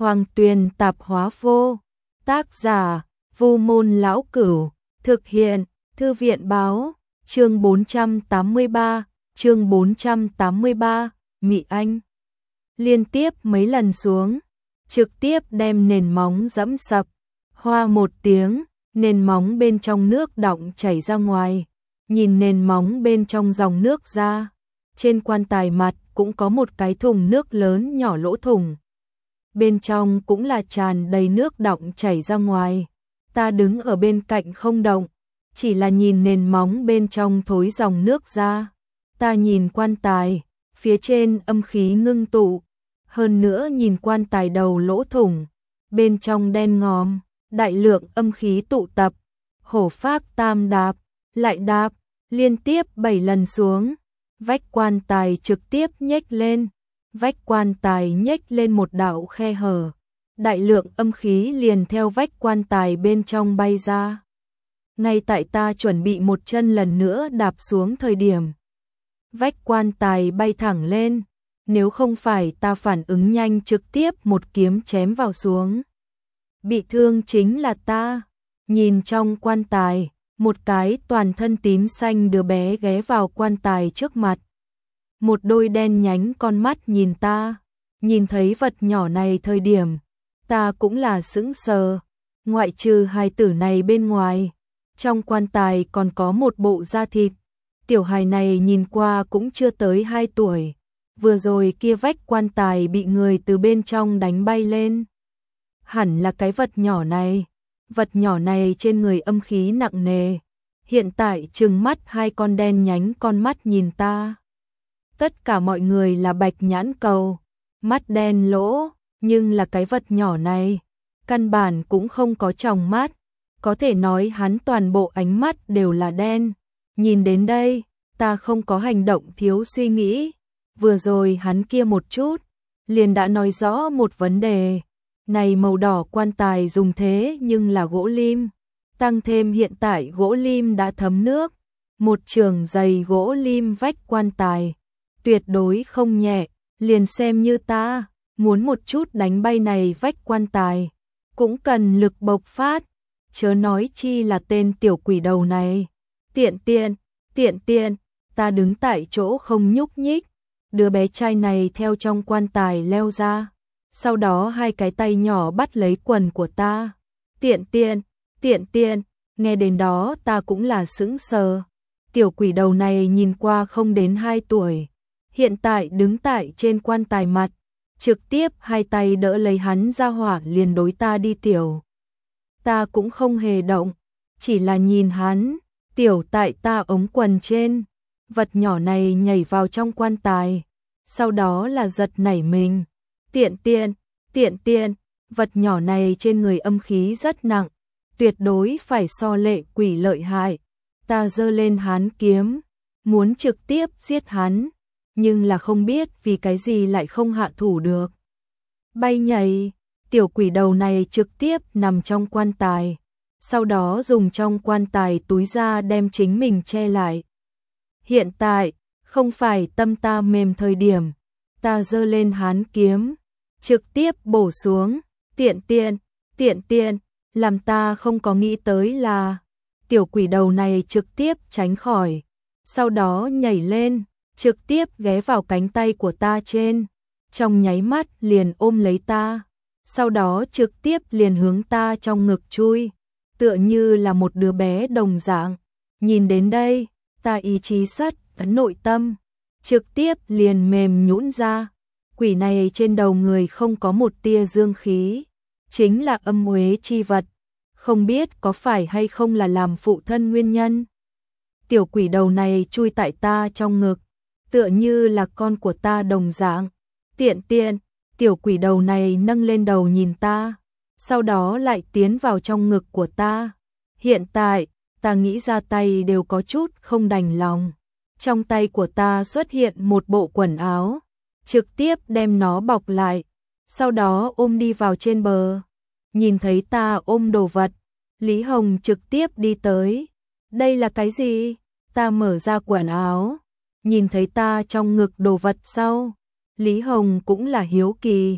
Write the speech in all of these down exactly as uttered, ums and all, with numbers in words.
Hoàng Tuyền Tạp Hóa Vô. Tác giả: Vu Môn Lão Cửu. Thực hiện: Thư viện báo. Chương bốn trăm tám mươi ba. Chương bốn trăm tám mươi ba. Mị Anh. Liên tiếp mấy lần xuống, trực tiếp đem nền móng dẫm sập. Hoa một tiếng, nền móng bên trong nước đọng chảy ra ngoài. Nhìn nền móng bên trong dòng nước ra, trên quan tài mặt cũng có một cái thùng nước lớn nhỏ lỗ thủng. Bên trong cũng là tràn đầy nước đọng chảy ra ngoài. Ta đứng ở bên cạnh không động, chỉ là nhìn nền móng bên trong thối dòng nước ra. Ta nhìn quan tài, phía trên âm khí ngưng tụ, hơn nữa nhìn quan tài đầu lỗ thủng, bên trong đen ngòm, đại lượng âm khí tụ tập. Hổ phác tam đạp, lại đạp, liên tiếp bảy lần xuống, vách quan tài trực tiếp nhếch lên. Vách quan tài nhếch lên một đạo khe hở, đại lượng âm khí liền theo vách quan tài bên trong bay ra. Ngay tại ta chuẩn bị một chân lần nữa đạp xuống thời điểm, vách quan tài bay thẳng lên, nếu không phải ta phản ứng nhanh trực tiếp một kiếm chém vào xuống. Bị thương chính là ta. Nhìn trong quan tài, một cái toàn thân tím xanh đứa bé ghé vào quan tài trước mặt. Một đôi đen nhánh con mắt nhìn ta, nhìn thấy vật nhỏ này thời điểm, ta cũng là sững sờ. Ngoại trừ hài tử này bên ngoài, trong quan tài còn có một bộ da thịt. Tiểu hài này nhìn qua cũng chưa tới hai tuổi, vừa rồi kia vách quan tài bị người từ bên trong đánh bay lên. Hẳn là cái vật nhỏ này, vật nhỏ này trên người âm khí nặng nề, hiện tại trừng mắt hai con đen nhánh con mắt nhìn ta. Tất cả mọi người là bạch nhãn cầu, mắt đen lỗ, nhưng là cái vật nhỏ này, căn bản cũng không có tròng mắt, có thể nói hắn toàn bộ ánh mắt đều là đen. Nhìn đến đây, ta không có hành động thiếu suy nghĩ, vừa rồi hắn kia một chút, liền đã nói rõ một vấn đề. Này màu đỏ quan tài dùng thế nhưng là gỗ lim, tăng thêm hiện tại gỗ lim đã thấm nước, một trường dày gỗ lim vách quan tài, tuyệt đối không nhẹ, liền xem như ta muốn một chút đánh bay này vách quan tài, cũng cần lực bộc phát, chớ nói chi là tên tiểu quỷ đầu này. Tiện tiện, tiện tiện, ta đứng tại chỗ không nhúc nhích, đứa bé trai này theo trong quan tài leo ra, sau đó hai cái tay nhỏ bắt lấy quần của ta. Tiện tiện, tiện tiện, nghe đến đó ta cũng là sững sờ. Tiểu quỷ đầu này nhìn qua không đến hai tuổi, hiện tại đứng tại trên quan tài mặt, trực tiếp hai tay đỡ lấy hắn ra hỏa liền đối ta đi tiểu. Ta cũng không hề động, chỉ là nhìn hắn, tiểu tại ta ống quần trên, vật nhỏ này nhảy vào trong quan tài, sau đó là giật nảy mình. Tiện tiện, tiện tiện, vật nhỏ này trên người âm khí rất nặng, tuyệt đối phải so lệ quỷ lợi hại. Ta giơ lên hắn kiếm, muốn trực tiếp giết hắn, nhưng là không biết vì cái gì lại không hạ thủ được. Bay nhảy, tiểu quỷ đầu này trực tiếp nằm trong quan tài, sau đó dùng trong quan tài túi ra đem chính mình che lại. Hiện tại, không phải tâm ta mềm thời điểm, ta giơ lên hắn kiếm, trực tiếp bổ xuống. Tiện tiện, tiện tiện, làm ta không có nghĩ tới là tiểu quỷ đầu này trực tiếp tránh khỏi, sau đó nhảy lên, trực tiếp ghé vào cánh tay của ta trên, trong nháy mắt liền ôm lấy ta, sau đó trực tiếp liền hướng ta trong ngực chui, tựa như là một đứa bé đồng dạng. Nhìn đến đây, ta ý chí sắt ấn nội tâm, trực tiếp liền mềm nhũn ra. Quỷ này trên đầu người không có một tia dương khí, chính là âm uế chi vật, không biết có phải hay không là làm phụ thân nguyên nhân. Tiểu quỷ đầu này chui tại ta trong ngực, tựa như là con của ta đồng dạng. Tiện tiện, tiểu quỷ đầu này nâng lên đầu nhìn ta, sau đó lại tiến vào trong ngực của ta. Hiện tại, ta nghĩ ra tay đều có chút không đành lòng. Trong tay của ta xuất hiện một bộ quần áo, trực tiếp đem nó bọc lại, sau đó ôm đi vào trên bờ. Nhìn thấy ta ôm đồ vật, Lý Hồng trực tiếp đi tới. Đây là cái gì? Ta mở ra quần áo, nhìn thấy ta trong ngực đồ vật sau, Lý Hồng cũng là hiếu kỳ.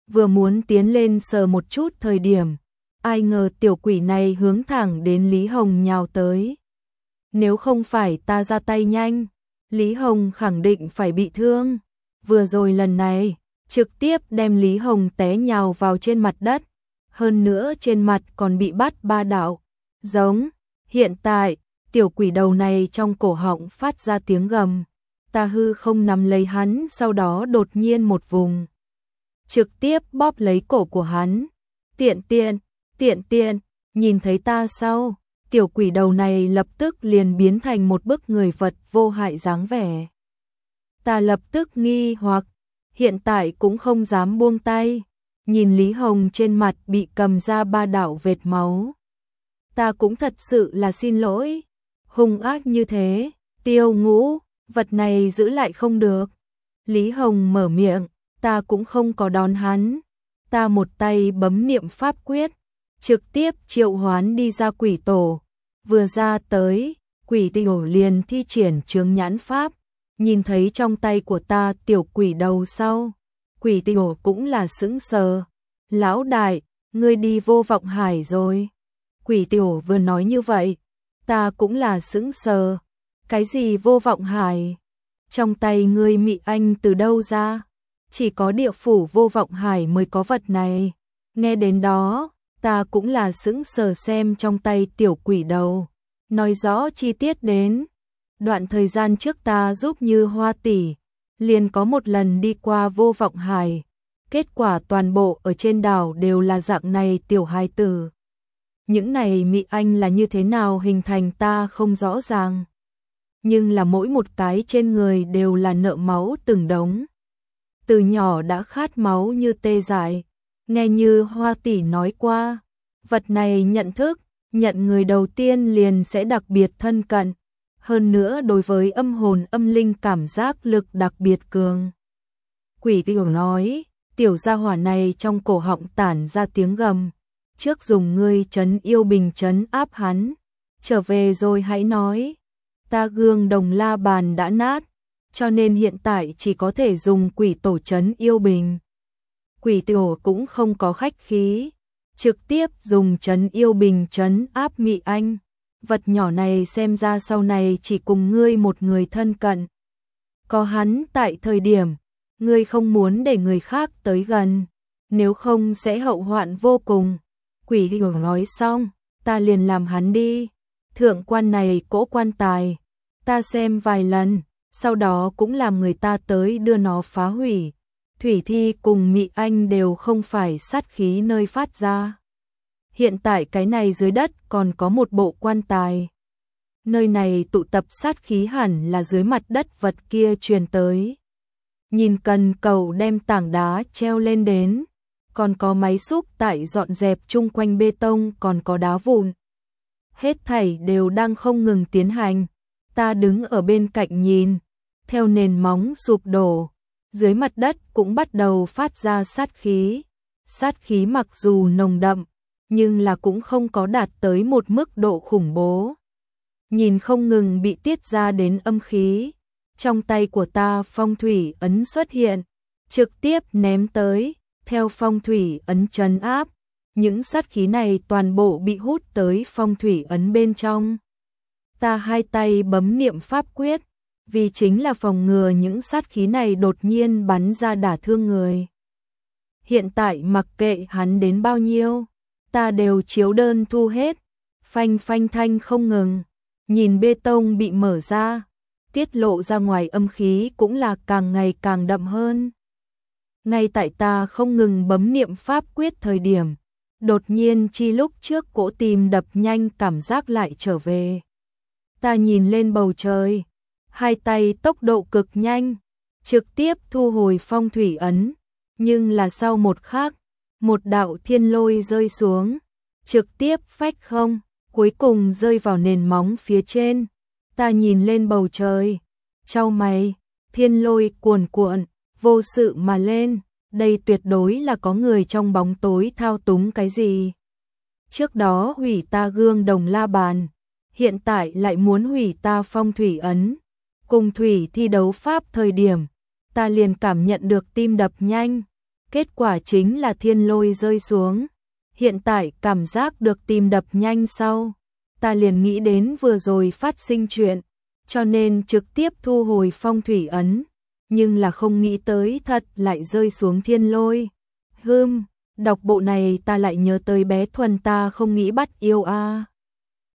vừa muốn tiến lên sờ một chút thời điểm, ai ngờ tiểu quỷ này hướng thẳng đến Lý Hồng nhào tới. Nếu không phải ta ra tay nhanh, Lý Hồng khẳng định phải bị thương. Vừa rồi lần này, trực tiếp đem Lý Hồng té nhào vào trên mặt đất, hơn nữa trên mặt còn bị bắt ba đạo. Giống, hiện tại, tiểu quỷ đầu này trong cổ họng phát ra tiếng gầm. Ta hư không nắm lấy hắn, sau đó đột nhiên một vùng. Trực tiếp bóp lấy cổ của hắn. Tiện tiện, tiện tiện, nhìn thấy ta sao? Tiểu quỷ đầu này lập tức liền biến thành một bức người vật vô hại dáng vẻ. Ta lập tức nghi hoặc, hiện tại cũng không dám buông tay, nhìn Lý Hồng trên mặt bị cầm ra ba đạo vệt máu. Ta cũng thật sự là xin lỗi, hung ác như thế, Tiêu Ngũ, vật này giữ lại không được. Lý Hồng mở miệng, ta cũng không có đón hắn, ta một tay bấm niệm pháp quyết, trực tiếp triệu hoán đi ra quỷ tổ. Vừa ra tới, quỷ tổ liền thi triển chướng nhãn pháp, nhìn thấy trong tay của ta tiểu quỷ đầu sau. Quỷ tổ cũng là sững sờ. Lão đại, ngươi đi vô vọng hải rồi. Quỷ tổ vừa nói như vậy, ta cũng là sững sờ. Cái gì vô vọng hải? Trong tay ngươi Mị Anh từ đâu ra? Chỉ có địa phủ vô vọng hải mới có vật này. Nghe đến đó, ta cũng là sững sờ xem trong tay tiểu quỷ đầu. Nói rõ chi tiết đến. Đoạn thời gian trước ta giúp Như Hoa tỷ, liền có một lần đi qua vô vọng hải. Kết quả toàn bộ ở trên đảo đều là dạng này tiểu hài tử. Những này Mị Anh là như thế nào hình thành ta không rõ ràng. Nhưng là mỗi một cái trên người đều là nợ máu từng đống. Từ nhỏ đã khát máu như tê dại. Nghe Như Hoa tỷ nói qua, vật này nhận thức, nhận người đầu tiên liền sẽ đặc biệt thân cận. Hơn nữa đối với âm hồn âm linh cảm giác lực đặc biệt cường. Quỷ tiểu nói, tiểu gia hỏa này trong cổ họng tản ra tiếng gầm. Trước dùng ngươi trấn yêu bình trấn áp hắn. Trở về rồi hãy nói. Ta gương đồng la bàn đã nát, cho nên hiện tại chỉ có thể dùng quỷ tổ trấn yêu bình. Quỷ tổ cũng không có khách khí, trực tiếp dùng trấn yêu bình trấn áp Mị Anh. Vật nhỏ này xem ra sau này chỉ cùng ngươi một người thân cận. Có hắn tại thời điểm, ngươi không muốn để người khác tới gần, nếu không sẽ hậu hoạn vô cùng. Quỷ tiểu nói xong, ta liền làm hắn đi. Thượng quan này cỗ quan tài, ta xem vài lần, sau đó cũng làm người ta tới đưa nó phá hủy. Thủy Thi cùng Mị Anh đều không phải sát khí nơi phát ra. Hiện tại cái này dưới đất còn có một bộ quan tài. Nơi này tụ tập sát khí hẳn là dưới mặt đất vật kia truyền tới. Nhìn cần cầu đem tảng đá treo lên đến, còn có máy xúc tại dọn dẹp chung quanh bê tông, còn có đá vụn. Hết thảy đều đang không ngừng tiến hành. Ta đứng ở bên cạnh nhìn, theo nền móng sụp đổ, dưới mặt đất cũng bắt đầu phát ra sát khí. Sát khí mặc dù nồng đậm, nhưng là cũng không có đạt tới một mức độ khủng bố. Nhìn không ngừng bị tiết ra đến âm khí, trong tay của ta phong thủy ấn xuất hiện, trực tiếp ném tới, theo phong thủy ấn trấn áp, những sát khí này toàn bộ bị hút tới phong thủy ấn bên trong. Ta hai tay bấm niệm pháp quyết, vì chính là phòng ngừa những sát khí này đột nhiên bắn ra đả thương người. Hiện tại mặc kệ hắn đến bao nhiêu, ta đều chiếu đơn thu hết, phanh phanh thanh không ngừng, nhìn bê tông bị mở ra, tiết lộ ra ngoài âm khí cũng là càng ngày càng đậm hơn. Ngay tại ta không ngừng bấm niệm pháp quyết thời điểm, đột nhiên chi lúc trước cỗ tim đập nhanh cảm giác lại trở về. Ta nhìn lên bầu trời, hai tay tốc độ cực nhanh, trực tiếp thu hồi phong thủy ấn, nhưng là sau một khắc, một đạo thiên lôi rơi xuống, trực tiếp phách không, cuối cùng rơi vào nền móng phía trên. Ta nhìn lên bầu trời, chau mày, thiên lôi cuồn cuộn, vô sự mà lên, đây tuyệt đối là có người trong bóng tối thao túng cái gì. Trước đó hủy ta gương đồng la bàn, hiện tại lại muốn hủy ta phong thủy ấn. Cùng thủy thi đấu pháp thời điểm, ta liền cảm nhận được tim đập nhanh, kết quả chính là thiên lôi rơi xuống. Hiện tại cảm giác được tim đập nhanh sau, ta liền nghĩ đến vừa rồi phát sinh chuyện, cho nên trực tiếp thu hồi phong thủy ấn, nhưng là không nghĩ tới thật lại rơi xuống thiên lôi. Hừm, đọc bộ này ta lại nhớ tới bé Thuần ta không nghĩ bắt yêu a.